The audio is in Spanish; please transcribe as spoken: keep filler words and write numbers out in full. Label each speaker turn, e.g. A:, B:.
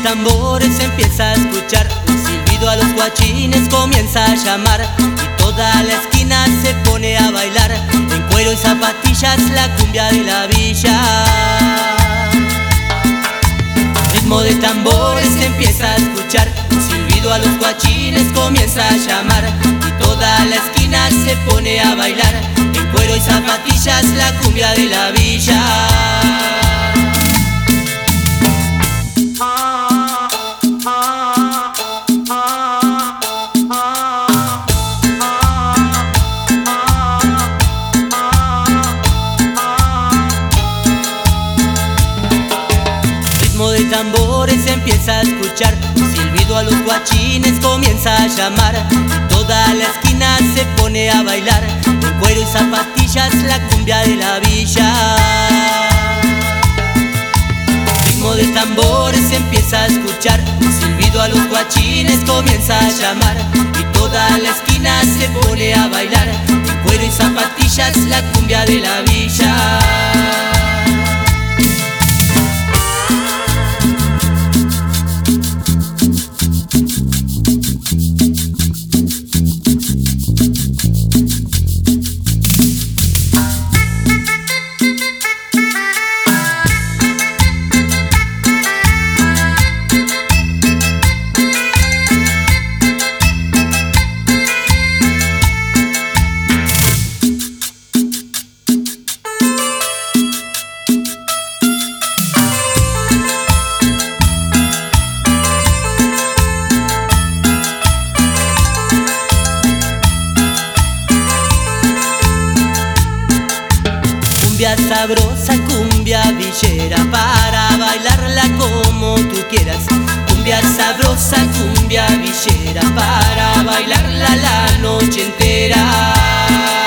A: tambores se empieza a escuchar, el silbido a los guachines comienza a llamar, y toda la esquina se pone a bailar, en cuero y zapatillas la cumbia de la villa. Ritmo de tambores se empieza a escuchar, el silbido a los guachines comienza a llamar, y toda la esquina se pone a bailar, en cuero y zapatillas la cumbia de la villa. De tambores se empieza a escuchar, el silbido a los guachines comienza a llamar, y toda la esquina se pone a bailar, en cuero y zapatillas la cumbia de la villa. Ritmo de tambores se empieza a escuchar, el silbido a los guachines comienza a llamar, y toda la esquina se pone a bailar, en cuero y zapatillas la cumbia de la villa. Cumbia sabrosa, cumbia villera, para bailarla como tú quieras. Cumbia sabrosa, cumbia villera, para bailarla la noche entera.